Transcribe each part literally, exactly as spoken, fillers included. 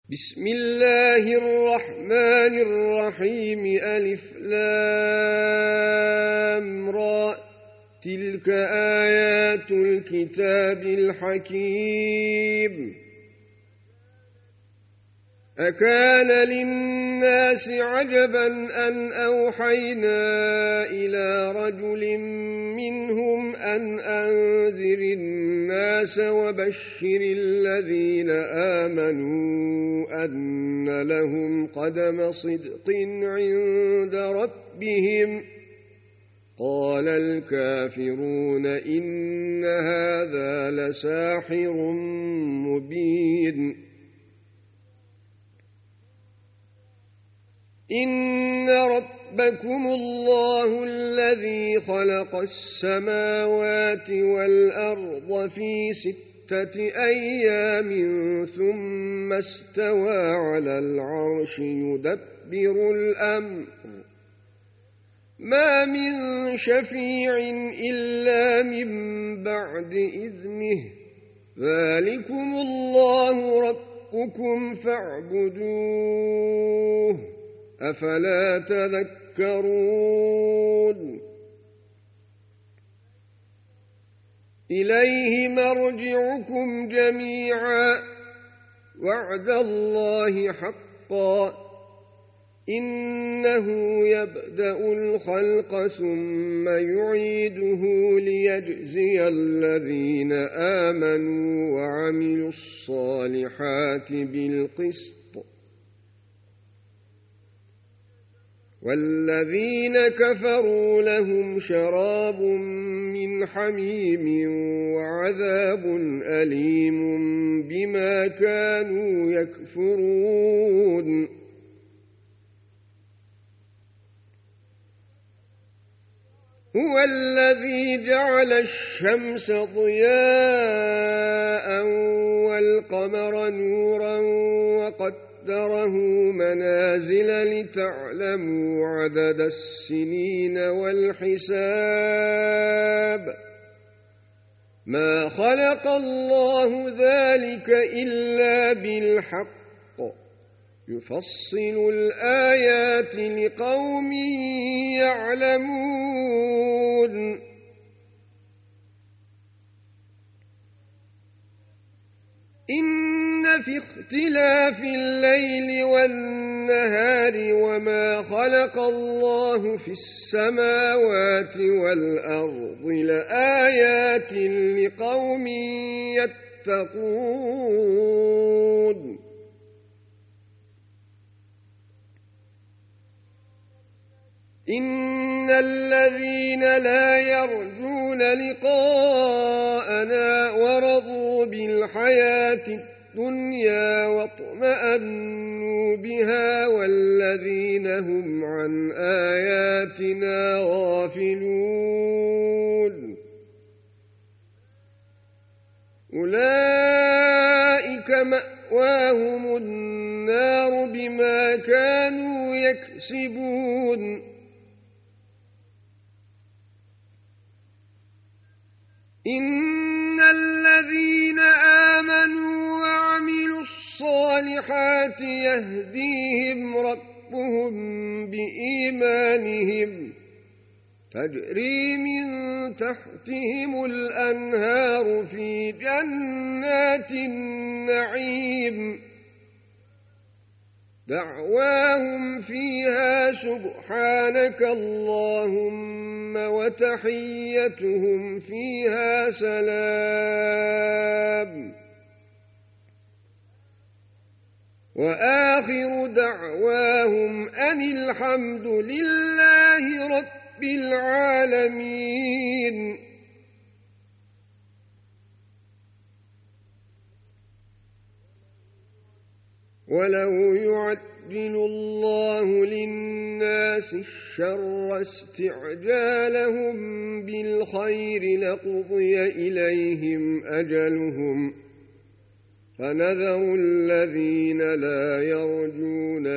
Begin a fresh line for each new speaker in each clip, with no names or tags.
بسم الله الرحمن الرحيم ألف لام را تلك آيات الكتاب الحكيم أكان للناس عجبا أن أوحينا إلى رجل منهم أن أنذر الناس وبشر الذين آمنوا أن لهم قدم صدق عند ربهم قال الكافرون إن هذا لساحر مبين إن ربكم الله الذي خلق السماوات والأرض في ستة أيام ثم استوى على العرش يدبر الأمر ما من شفيع إلا من بعد إذنه ذلكم الله ربكم فاعبدوه أفلا تذكرون إليه مرجعكم جميعا وعد الله حقا إنه يبدأ الخلق ثم يعيده ليجزي الذين آمنوا وعملوا الصالحات بالقسط والذين كفروا لهم شراب من حميم وعذاب أليم بما كانوا يكفرون هو الذي جعل الشمس ضياء والقمر نورا وقد قدره منازل لتعلموا عدد السنين والحساب ما خلق الله ذلك إلا بالحق يفصل الآيات لقوم يعلمون إن في اختلاف الليل والنهار وما خلق الله في السماوات والأرض لآيات لقوم يتقون إن الذين لا يرجون لقاءنا ورضوا بالحياة الدنيا واطمأنوا بها والذين هم عن آياتنا غافلون أولئك مأواهم النار بما كانوا يكسبون إن الذين آمنوا وعملوا الصالحات يهديهم ربهم بإيمانهم تجري من تحتهم الأنهار في جنات النعيم دعواهم فيها سبحانك اللهم وتحيتهم فيها سلام وآخر دعواهم أن الحمد لله رب العالمين ولو يعجل الله للناس الشر استعجالهم بالخير لقضي إليهم أجلهم فنذر الذين لا يرجون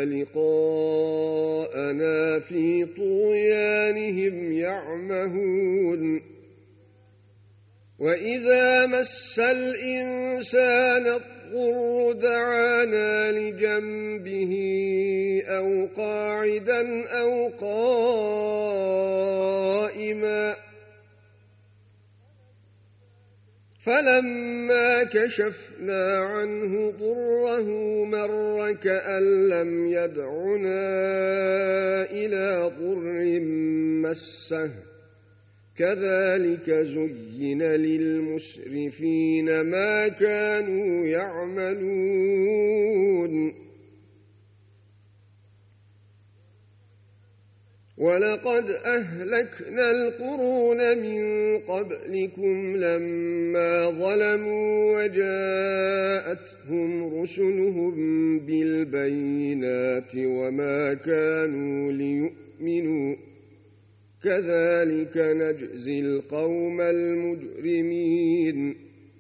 لقاءنا في طغيانهم يعمهون وإذا مس الإنسان يضطر دعانا لجنبه أو قاعدا أو قائما فلما كشفنا عنه ضره مر كأن لم يدعنا إلى ضر مسه كذلك زين للمسرفين ما كانوا يعملون ولقد أهلكنا القرون من قبلكم لما ظلموا وجاءتهم رسلهم بالبينات وما كانوا ليؤمنوا كذلك نجزي القوم المجرمين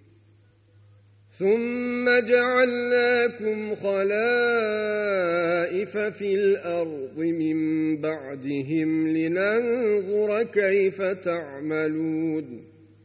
ثم جعلناكم خلائف في الأرض من بعدهم لننظر كيف تعملون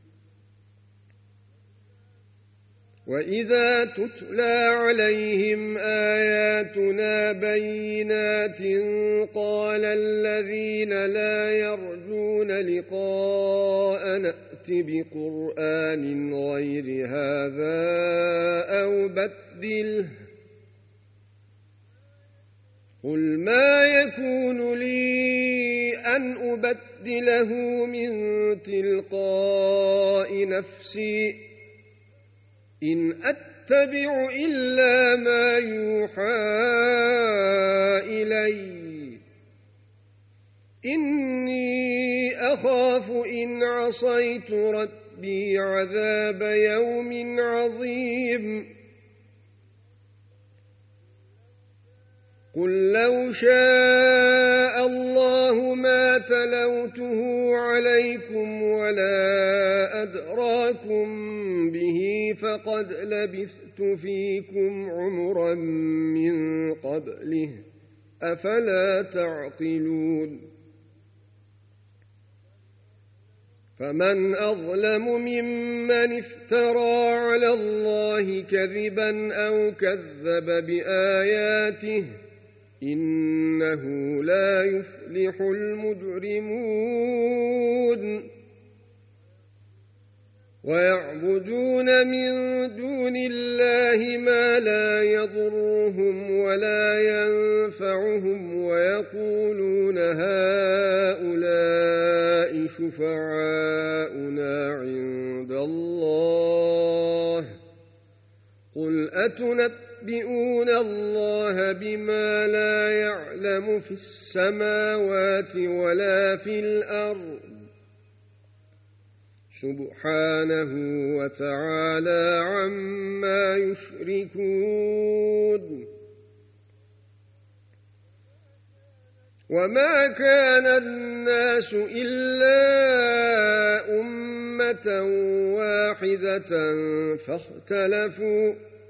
وإذا تتلى عليهم آياتنا بينات قال الذين لا يرجون لقاء نأت بقرآن غير هذا أو بدله قل ما يكون لي أن أبدله من تلقاء نفسي إن أتبع إلا ما يوحى إلي إني أخاف إن عصيت ربي عذاب يوم عظيم قل لو شاء الله ما تلوته عليكم ولا أدراكم به فقد لبثت فيكم عمرا من قبله أفلا تعقلون فمن أظلم ممن افترى على الله كذبا أو كذب بآياته إنه لا يفلح المجرمون ويعبدون من دون الله ما لا يضرهم ولا ينفعهم ويقولون هؤلاء شفعاؤنا عند الله قل أتنبئون الله بما لا يعلم في السماوات ولا في الأرض سبحانه وتعالى عما يشركون وما كان الناس إلا أمة واحدة فاختلفوا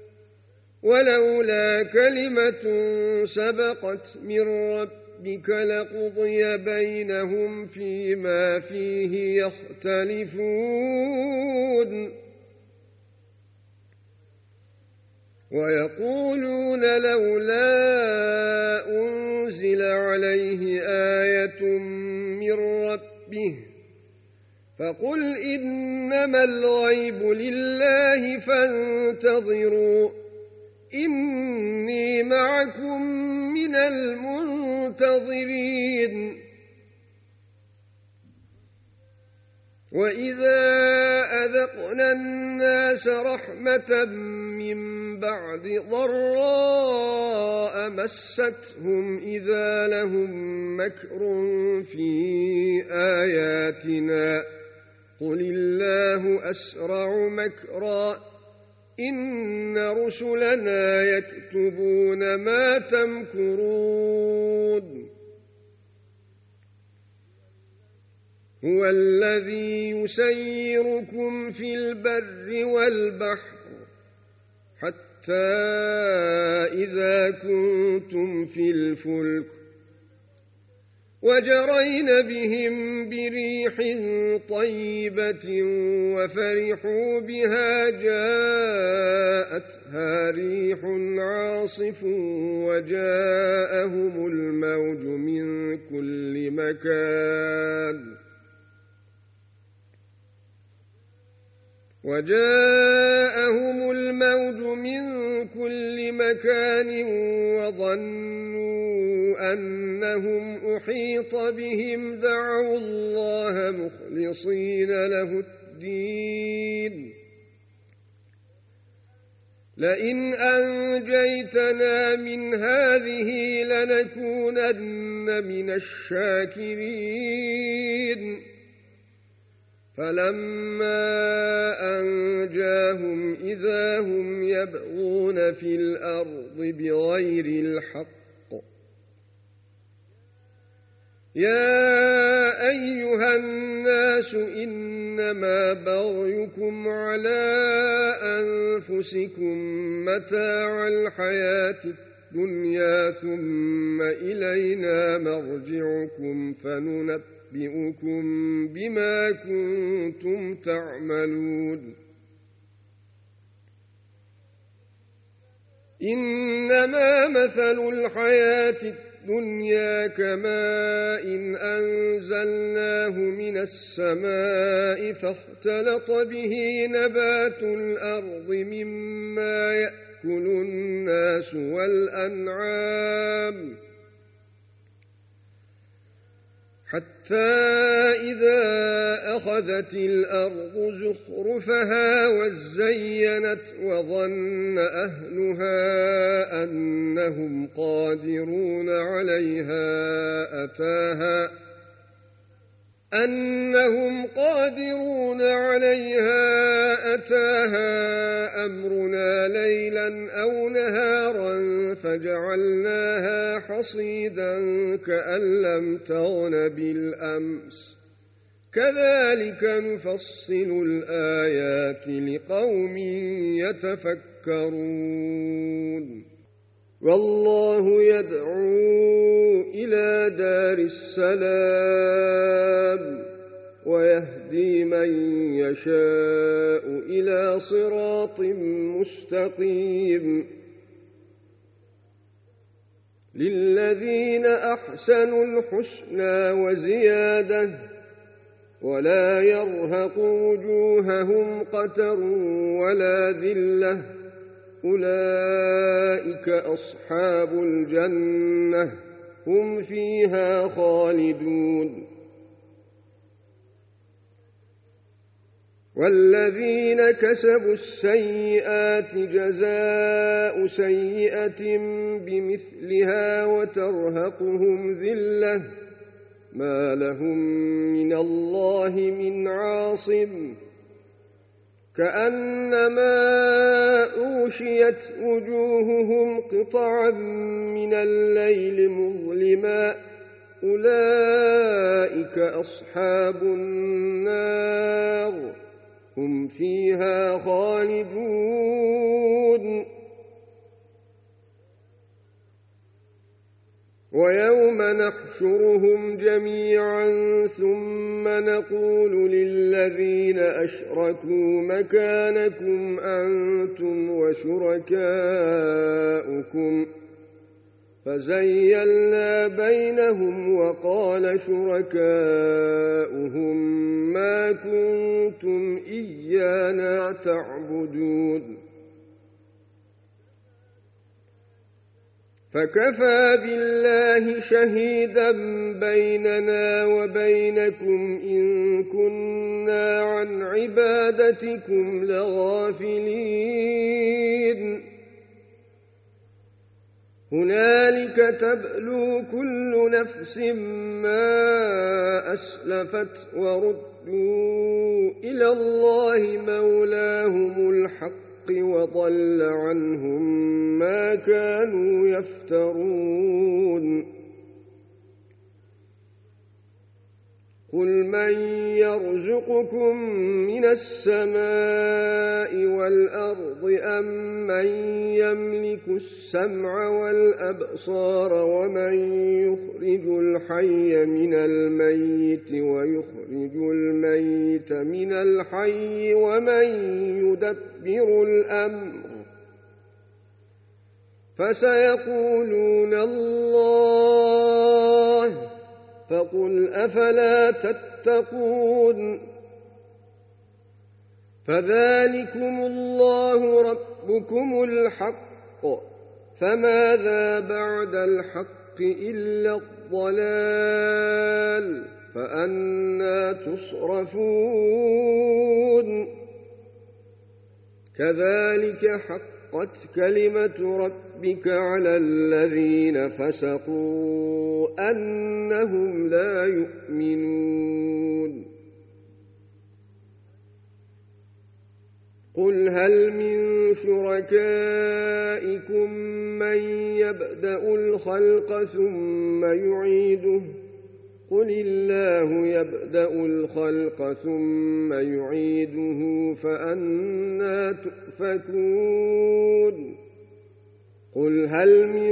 ولولا كلمة سبقت من ربك لقضي بينهم فيما فيه يختلفون ويقولون لولا أنزل عليه آية من ربه فقل إنما الغيب لله فانتظروا إني معكم من المنتظرين وإذا أذقنا الناس رحمة من بعد ضراء مستهم إذا لهم مكر في آياتنا قل الله أسرع مكرا إن رسلنا يكتبون ما تمكرون هو الذي يسيركم في البر والبحر حتى إذا كنتم في الفلك وجرين بهم بريح طيبة وفرحوا بها جاءتها ريح عاصف وجاءهم الموج من كل مكان وجاءهم الموج من كل مكان وظنوا أنهم أحيط بهم دعوا الله مخلصين له الدين لئن أنجيتنا من هذه لنكونن من الشاكرين فلما أنجاهم إذا هم يبغون في الأرض بغير الحق يا أيها الناس إنما بغيكم على أنفسكم متاع الحياة الدنيا ثم إلينا مرجعكم فننبئكم بِأُنْبِئُكُمْ بِمَا كُنْتُمْ تَعْمَلُونَ إِنَّمَا مَثَلُ الْحَيَاةِ الدُّنْيَا كَمَاءٍ أَنزَلْنَاهُ مِنَ السَّمَاءِ فاختلط به نبات الأرض مما يأكل الناس والأنعام حتى إذا أخذت الأرض زخرفها وزينت وظن أهلها أنهم قادرون عليها أتاها أنهم قادرون عليها أتاها أمرنا ليلا أو نهارا فجعلناها حصيدا كأن لم تغن بالأمس كذلك نفصل الآيات لقوم يتفكرون والله يدعو إلى دار السلام ويهدي من يشاء إلى صراط مستقيم للذين أحسنوا الحسنى وزيادة ولا يرهق وجوههم قتر ولا ذلة أولئك أصحاب الجنة هم فيها خالدون والذين كسبوا السيئات جزاء سيئة بمثلها وترهقهم ذلة ما لهم من الله من عاصم كأنما أغشيت وجوههم قطعا من الليل مظلما أولئك أصحاب النار هم فيها خالدون ويوم نحشرهم جميعا ثم نقول للذين أشركوا مكانكم أنتم وشركاؤكم فزيلنا بينهم وقال شركاؤهم ما كنتم إيانا تعبدون فكفى بالله شهيدا بيننا وبينكم إن كنا عن عبادتكم لغافلين هنالك تبلو كل نفس ما أسلفت وردوا إلى الله مولاهم الحق وضل عنهم ما كانوا يفترون قل من يرزقكم من السماء والأرض أم من يملك السمع والأبصار ومن يخرج الحي من الميت ويخرج الميت من الحي ومن يدبر الأمر فسيقولون الله فقل أفلا تتقون فذلكم الله ربكم الحق فماذا بعد الحق إلا الضلال فأنى تصرفون كذلك حقت كلمة ربك على الذين فسقوا أنهم لا يؤمنون قل هل من شركائكم من يبدأ الخلق ثم يعيده قل الله يبدأ الخلق ثم يعيده فأنى تؤفكون قل هل من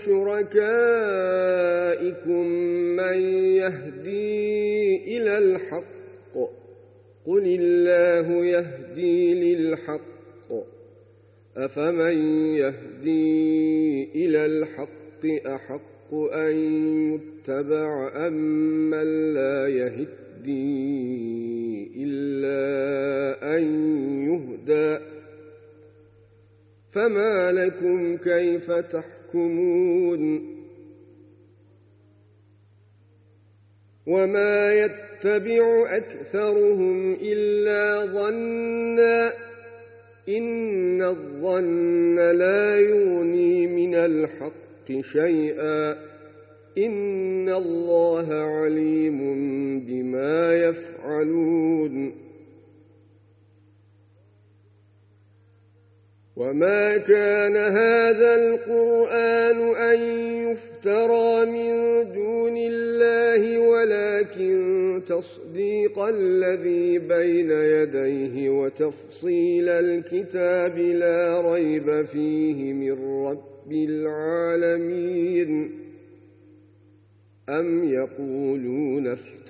شركائكم من يهدي إلى الحق قل الله يهدي للحق أفمن يهدي إلى الحق أحق أن يتبع أم من لا يهدي إلا أن يهدى فما لكم كيف تحكمون وما يتبع أكثرهم إلا ظنا إن الظن لا يغني من الحق شيئا إن الله عليم بما يفعلون وما كان هذا القرآن أن يفترى من دون الله ولكن تصديق الذي بين يديه وتفصيل الكتاب لا ريب فيه من رب العالمين أم يقولون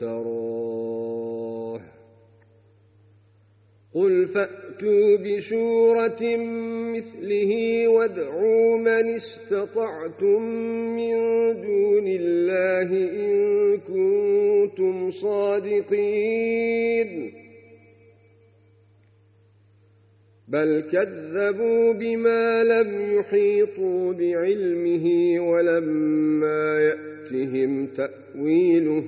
افتراه قل فأتوا بسورة مثله وادعوا من استطعتم من دون الله إن كنتم صادقين بل كذبوا بما لم يحيطوا بعلمه ولما يأتهم تأويله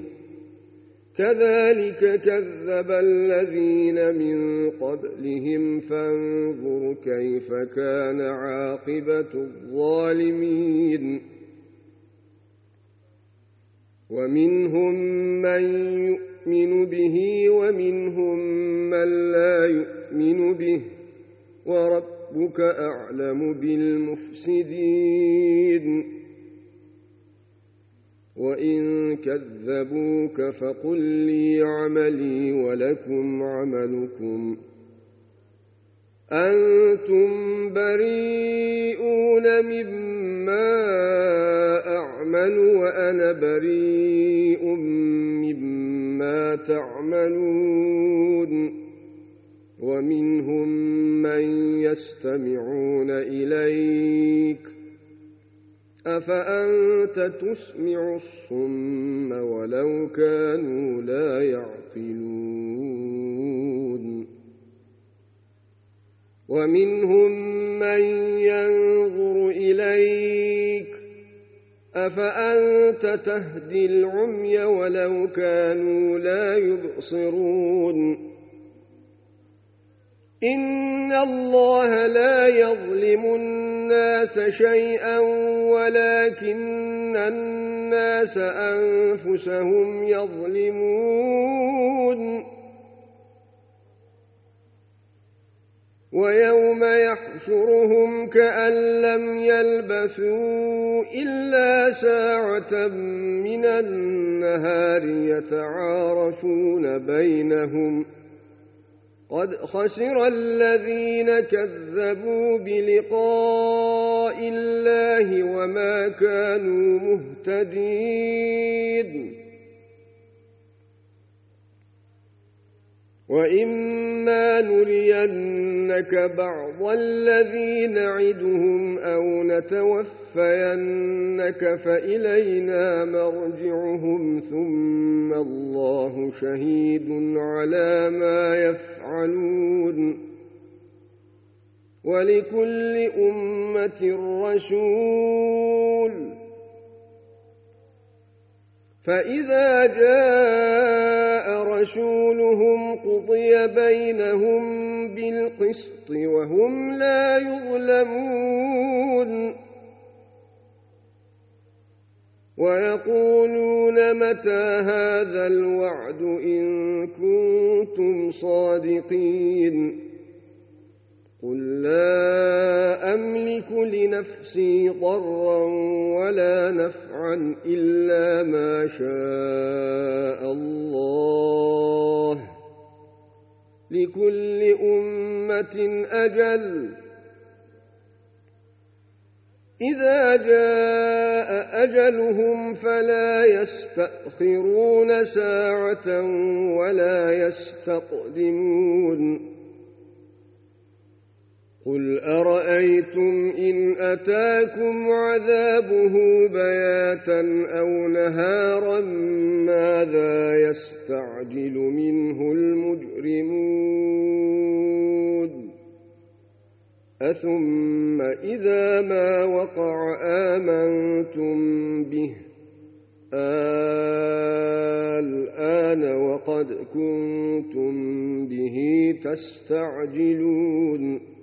كذلك كذب الذين من قبلهم فانظر كيف كان عاقبة الظالمين ومنهم من يؤمن به ومنهم من لا يؤمن به وربك أعلم بالمفسدين وإن كذبوك فقل لي عملي ولكم عملكم أنتم بريئون مما أعمل وأنا بريء مما تعملون ومنهم من يستمعون إليك أفأنت تسمع الصم ولو كانوا لا يعقلون ومنهم من ينظر إليك أفأنت تهدي العمي ولو كانوا لا يبصرون إن الله لا يظلم الناس شيئا ولكن الناس أنفسهم يظلمون ويوم يحشرهم كأن لم يلبثوا إلا ساعة من النهار يتعارفون بينهم قد خسر الذين كذبوا بلقاء الله وما كانوا مهتدين وإما نرينك بعض الذي نعدهم أو نتوفينك فإلينا مرجعهم ثم الله شهيد على ما يفعلون ولكل أمة رسول فإذا جاء رسولهم قضي بينهم بالقسط وهم لا يظلمون ويقولون متى هذا الوعد إن كنتم صادقين قل لا أملك لنفسي ضرا ولا نفعا إلا ما شاء الله لكل أمة أجل إذا جاء أجلهم فلا يستأخرون ساعة ولا يستقدمون قل أرأيتم إن أتاكم عذابه بياتا أو نهارا ماذا يستعجل منه المجرمون أثم إذا ما وقع آمنتم به الآن وقد كنتم به تستعجلون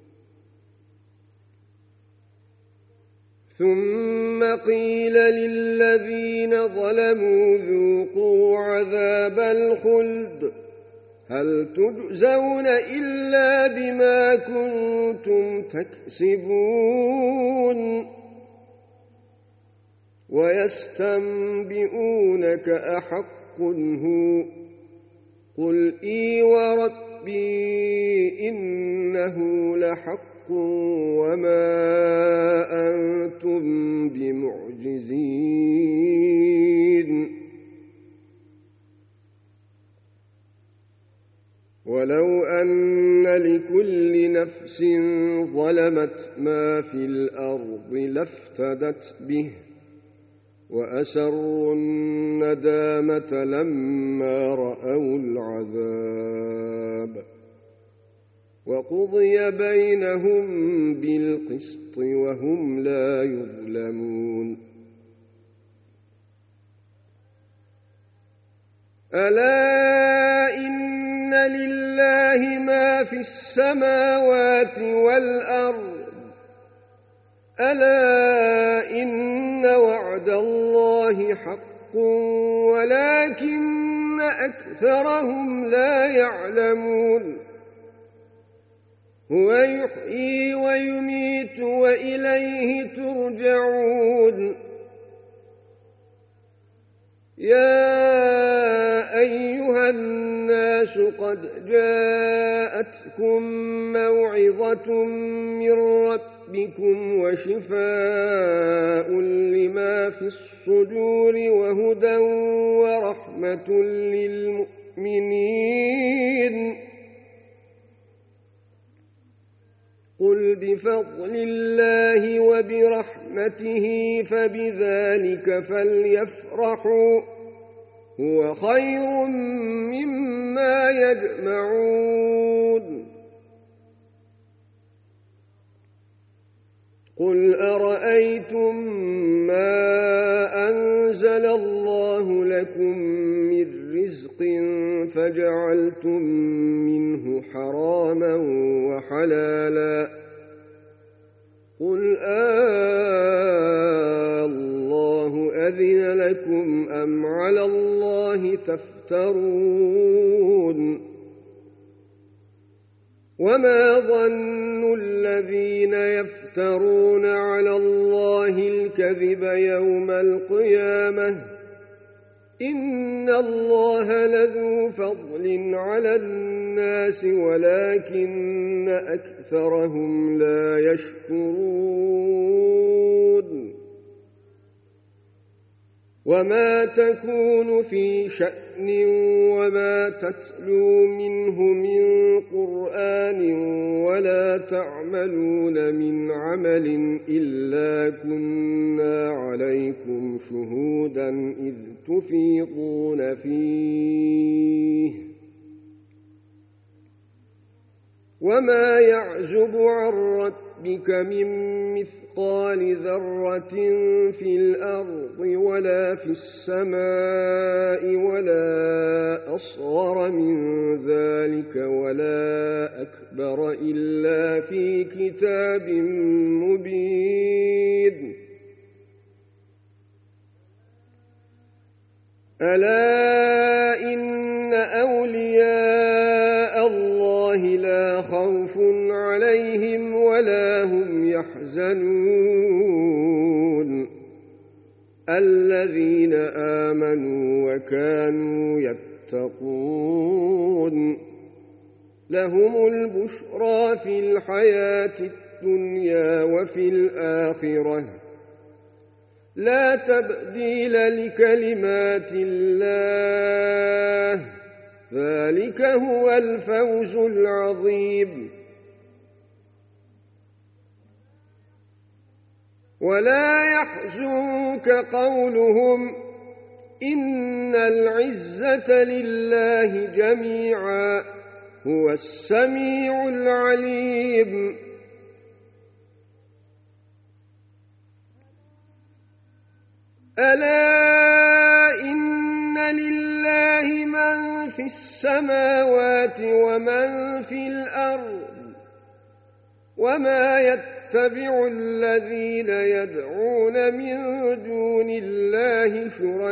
ثم قيل للذين ظلموا ذوقوا عذاب الخلد هل تجزون إلا بما كنتم تكسبون ويستنبئونك أحق هو قل إي وربي إنه لحق وما أنتم بمعجزين ولو أن لكل نفس ظلمت ما في الأرض لافتدت به وأسروا الندامة لما رأوا العذاب وقضي بينهم بالقسط وهم لا يظلمون ألا إن لله ما في السماوات والأرض ألا إن وعد الله حق ولكن أكثرهم لا يعلمون هو يحيي ويميت وإليه ترجعون يا أيها الناس قد جاءتكم موعظة من ربكم وشفاء لما في الصدور وهدى ورحمة للمؤمنين قل بفضل الله وبرحمته فبذلك فليفرحوا هو خير مما يجمعون قل أرأيتم ما أنزل الله لكم من رزق فجعلتم منه حراما وحلالا قل آه الله أذن لكم أم على الله تفترون وما ظن الكذب يوم القيامة إن الله لذو فضل على الناس ولكن أكثرهم لا يشكرون وما تكون في شأن وما تتلو منه من قرآن ولا تعملون من عمل إلا كنا عليكم شهودا إذ تفيضون فيه وما يعزب عن ربك من مثقال ذرة في الأرض ولا في السماء ولا أصغر من ذلك ولا أكبر إلا في كتاب مبين ألا إن أولياء الله لا خوف عليهم ولا هم يحزنون الذين آمنوا وكانوا يتقون لهم البشرى في الحياة الدنيا وفي الآخرة لا تبديل لكلمات الله ذلك هو الفوز العظيم ولا يحزنك قولهم إن العزة لله جميعا هو السميع العليم ألا إن لله من في السماوات ومن في الأرض وما يتبع الذين يدعون من دون الله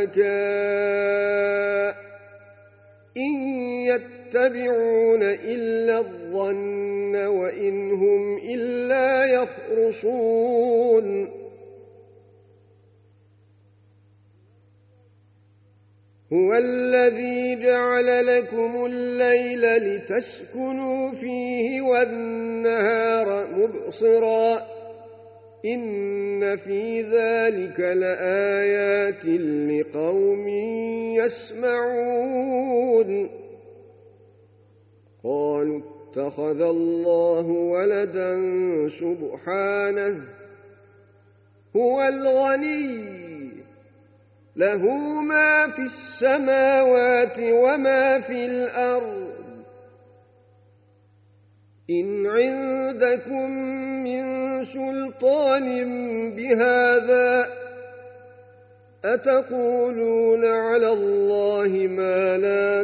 شركاء إن يتبعون إلا الظن وإن هم إلا يخرصون هو الذي جعل لكم الليل لتسكنوا فيه والنهار مبصرا إن في ذلك لآيات لقوم يسمعون قالوا اتخذ الله ولدا سبحانه هو الغني له ما في السماوات وما في الأرض إن عندكم من سلطان بهذا أتقولون على الله ما لا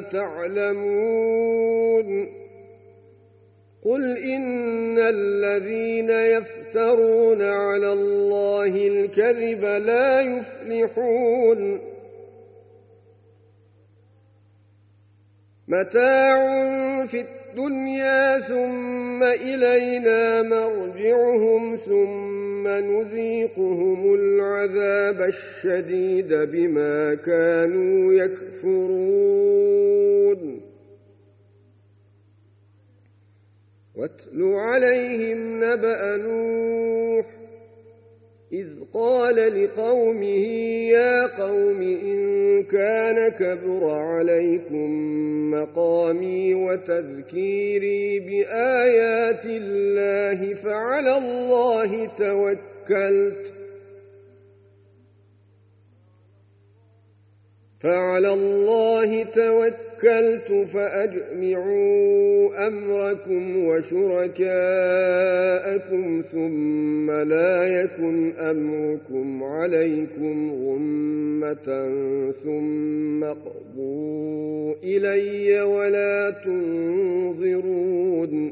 تعلمون قل إن الذين يفترون على الله الكذب لا يفلحون متاع في الدنيا ثم إلينا مرجعهم ثم نذيقهم العذاب الشديد بما كانوا يكفرون واتل عليهم نبأ نوح إذ قال لقومه يا قوم إن كان كبر عليكم مقامي وتذكيري بآيات الله فعلى الله توكلت فعلى الله توكلت فأجمعوا أمركم وشركاءكم ثم لا يكن أمركم عليكم غمة ثم اقضوا إلي ولا تنظرون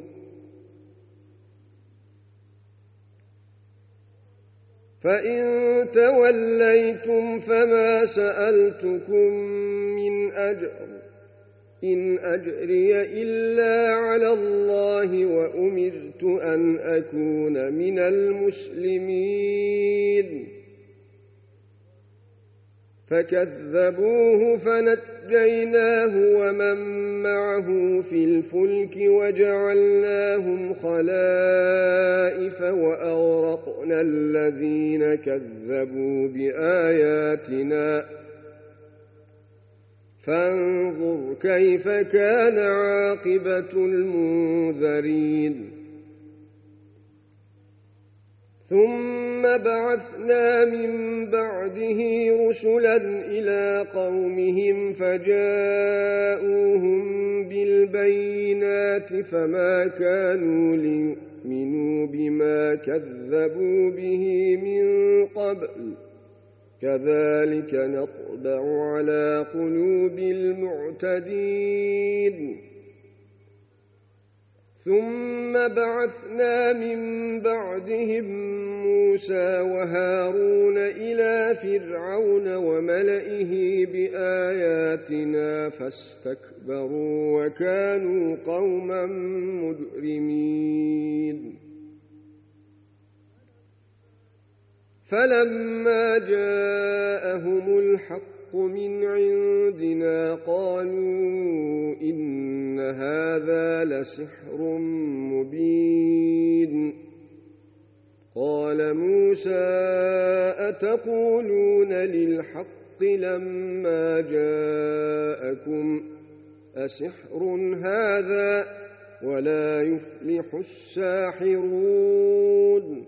فإن توليتم فما سألتكم من أجر إن أجري إلا على الله وأمرت أن أكون من المسلمين فكذبوه فنجيناه ومن معه في الفلك وجعلناهم خلائف وأغرقنا الذين كذبوا بآياتنا فانظر كيف كان عاقبة المنذرين ثم بعثنا من بعده رسلا إلى قومهم فجاءوهم بالبينات فما كانوا ليؤمنوا بما كذبوا به من قبل كذلك نطبع على قلوب المعتدين ثم بعثنا من بعدهم موسى وهارون إلى فرعون وملئه بآياتنا فاستكبروا وكانوا قوما مجرمين فلما جاءهم الحق من عندنا قالوا إن هذا لسحر مبين قال موسى أتقولون للحق لما جاءكم أسحر هذا ولا يفلح الساحرون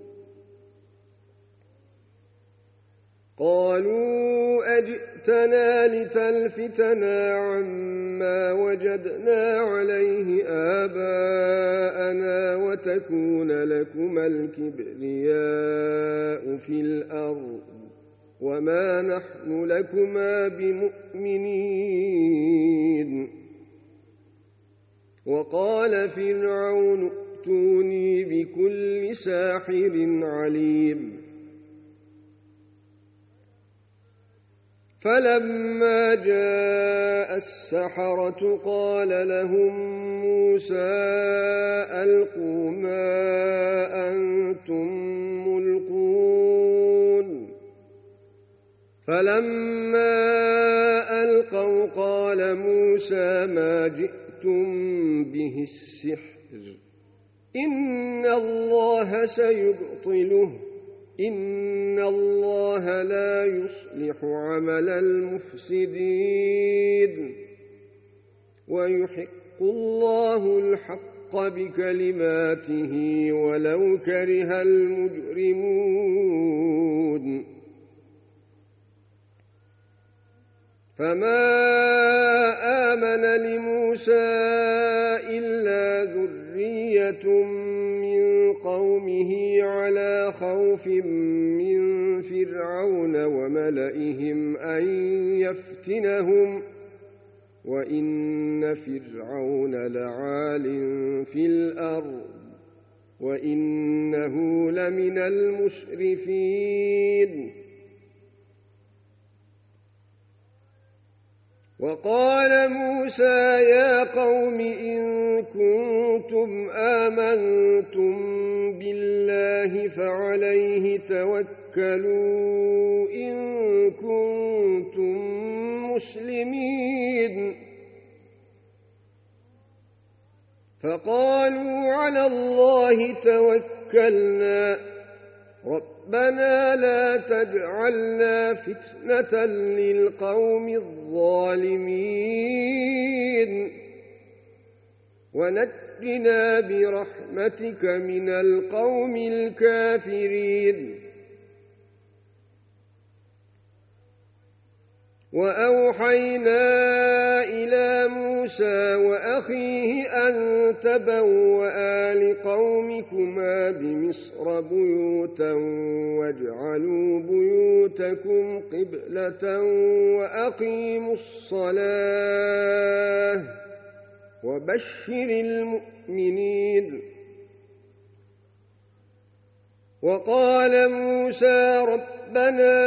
قالوا أجئتنا لتلفتنا عما وجدنا عليه آباءنا وتكون لكما الكبرياء في الأرض وما نحن لكما بمؤمنين وقال فرعون ائتوني بكل ساحر عليم فلما جاء السحرة قال لهم موسى ألقوا ما أنتم ملقون فلما ألقوا قال موسى ما جئتم به السحر إن الله سيبطله إن الله لا يصلح عمل المفسدين ويحق الله الحق بكلماته ولو كره المجرمون فما آمن لموسى إلا ذرية من قومه على خوف من فرعون وملئهم أن يفتنهم وإن فرعون لعال في الأرض وإنه لمن المسرفين وقال موسى يا قوم إن كنتم آمنتم بالله فعليه توكلوا إن كنتم مسلمين فقالوا على الله توكلنا ربنا لا تجعلنا فتنة للقوم الظالمين ونجنا برحمتك من القوم الكافرين وأوحينا إلى موسى وأخيه أن تبوأ لقومكما بمصر بيوتا واجعلوا بيوتكم قبلة وأقيموا الصلاة وبشر المؤمنين وقال موسى ربنا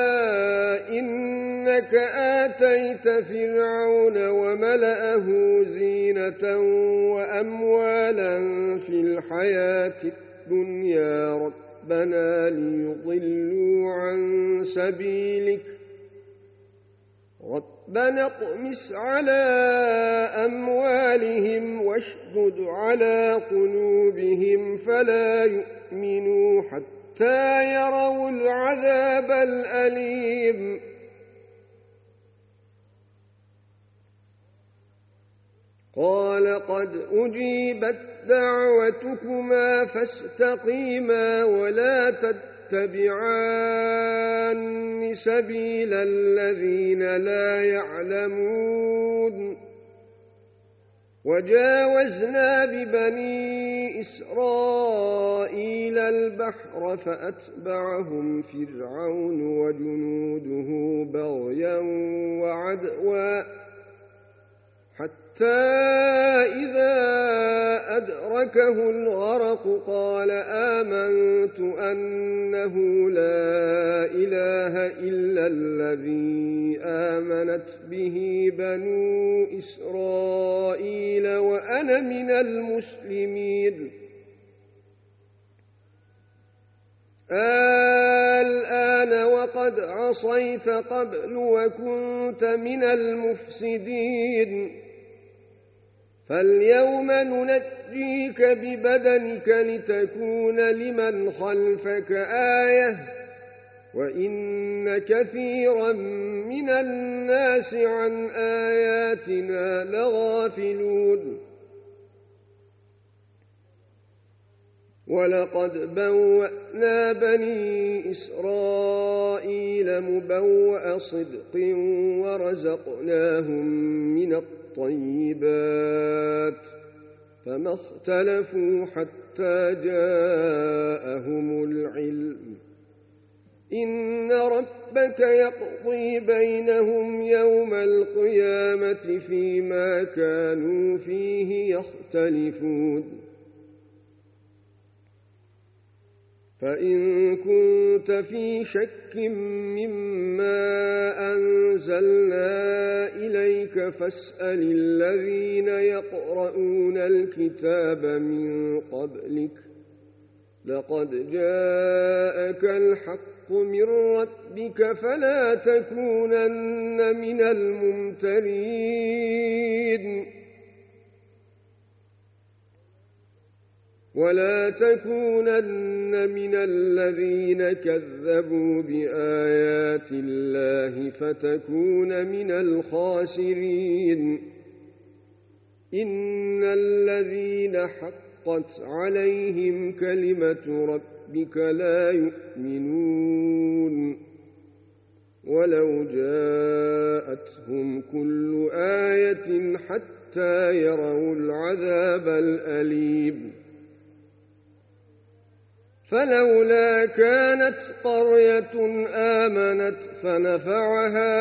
إنك آتيت فرعون وملأه زينة وأموالا في الحياة الدنيا ربنا ليضلوا عن سبيلك ربنا اطمس على أموالهم واشدد على قلوبهم فلا يؤمنوا حتى يروا العذاب الأليم قال قد أجيبت دعوتكما فاستقيما ولا تتبعان سبيل الذين لا يعلمون وجاوزنا ببني إسرائيل البحر فأتبعهم فرعون وجنوده بغيا وعدوا حتى إذا أدركه الغرق قال آمنت أنه لا إله إلا الذي آمنت به بنو إسرائيل وأنا من المسلمين الآن وقد عصيت قبل وكنت من المفسدين فاليوم ننجيك ببدنك لتكون لمن خلفك آية وإن كثيرا من الناس عن آياتنا لغافلون ولقد بوأنا بني إسرائيل مبوأ صدق ورزقناهم من الطيبات فما اختلفوا حتى جاءهم العلم إن ربك يقضي بينهم يوم القيامة فيما كانوا فيه يختلفون فإن كنت في شك مما أنزلنا إليك فاسأل الذين يقرؤون الكتاب من قبلك لقد جاءك الحق من ربك فلا تكونن من الممترين ولا تكونن من الذين كذبوا بآيات الله فتكون من الخاسرين إن الذين حقت عليهم كلمة ربك لا يؤمنون ولو جاءتهم كل آية حتى يروا العذاب الأليم فلولا كانت قرية آمنت فنفعها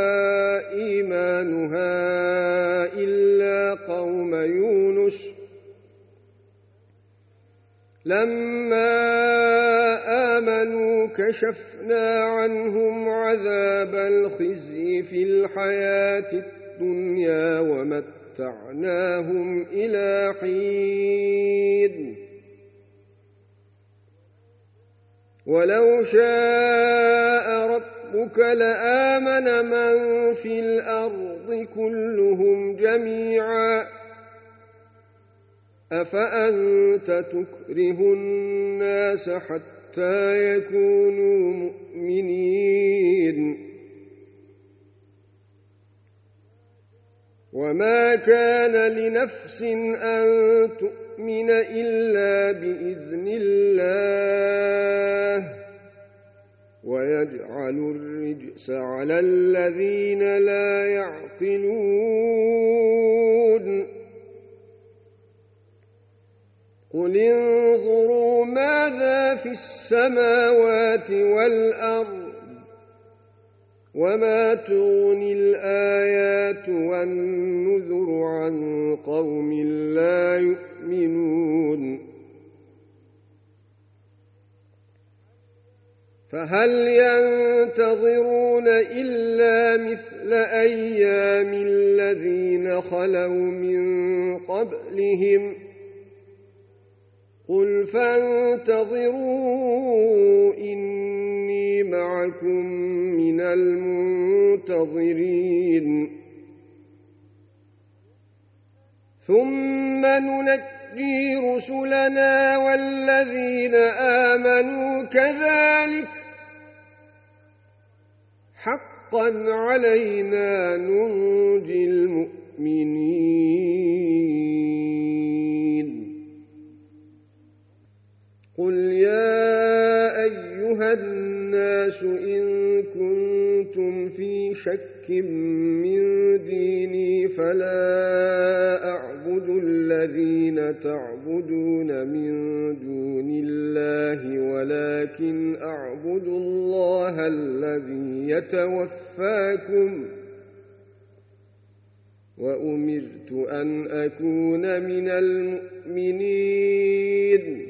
إيمانها إلا قوم يونس لما آمنوا كشفنا عنهم عذاب الخزي في الحياة الدنيا ومتعناهم إلى حين ولو شاء ربك لآمن من في الأرض كلهم جميعا أفأنت تكره الناس حتى يكونوا مؤمنين وما كان لنفس أن تؤمن إلا بإذن الله ويجعل الرجس على الذين لا يعقلون قل انظروا ماذا في السماوات والأرض وما تغني الآيات والنذر عن قوم لا يؤمنون فهل ينتظرون إلا مثل أيام الذين خلوا من قبلهم قل فانتظروا إني معكم من المنتظرين ثم ننجي رسلنا والذين آمنوا كذلك حقا علينا ننجي المؤمنين قل يا أيها الناس إن كنتم في شك من ديني فلا أعبد الذين تعبدون من دون الله ولكن أعبد الله الذي يتوفاكم وأمرت أن أكون من المؤمنين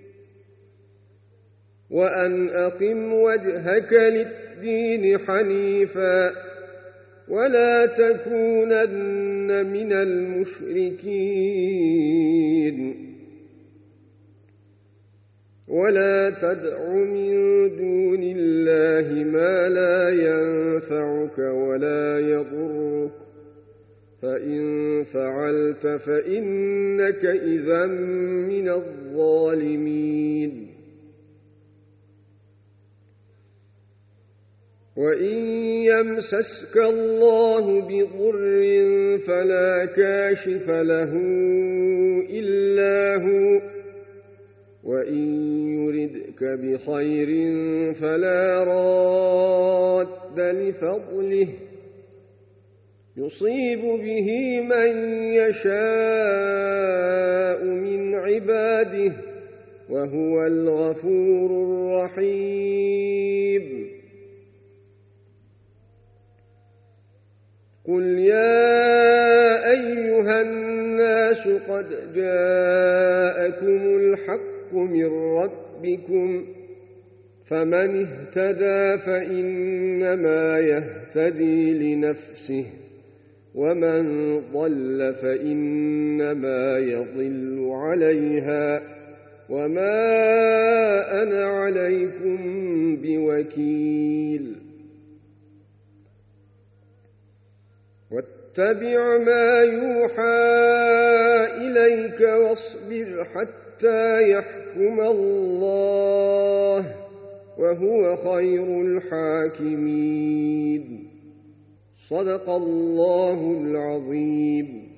وأن أقم وجهك للدين حنيفا ولا تكونن من المشركين ولا تدع من دون الله ما لا ينفعك ولا يضرك فإن فعلت فإنك إذا من الظالمين وإن يمسسك الله بضر فلا كاشف له إلا هو وإن يردك بخير فلا راد لفضله يصيب به من يشاء من عباده وهو الغفور الرحيم قل يا أيها الناس قد جاءكم الحق من ربكم فمن اهتدى فإنما يهتدي لنفسه ومن ضل فإنما يضل عليها وما أنا عليكم بوكيل واتبع ما يوحى إليك واصبر حتى يحكم الله وهو خير الحاكمين صدق الله العظيم.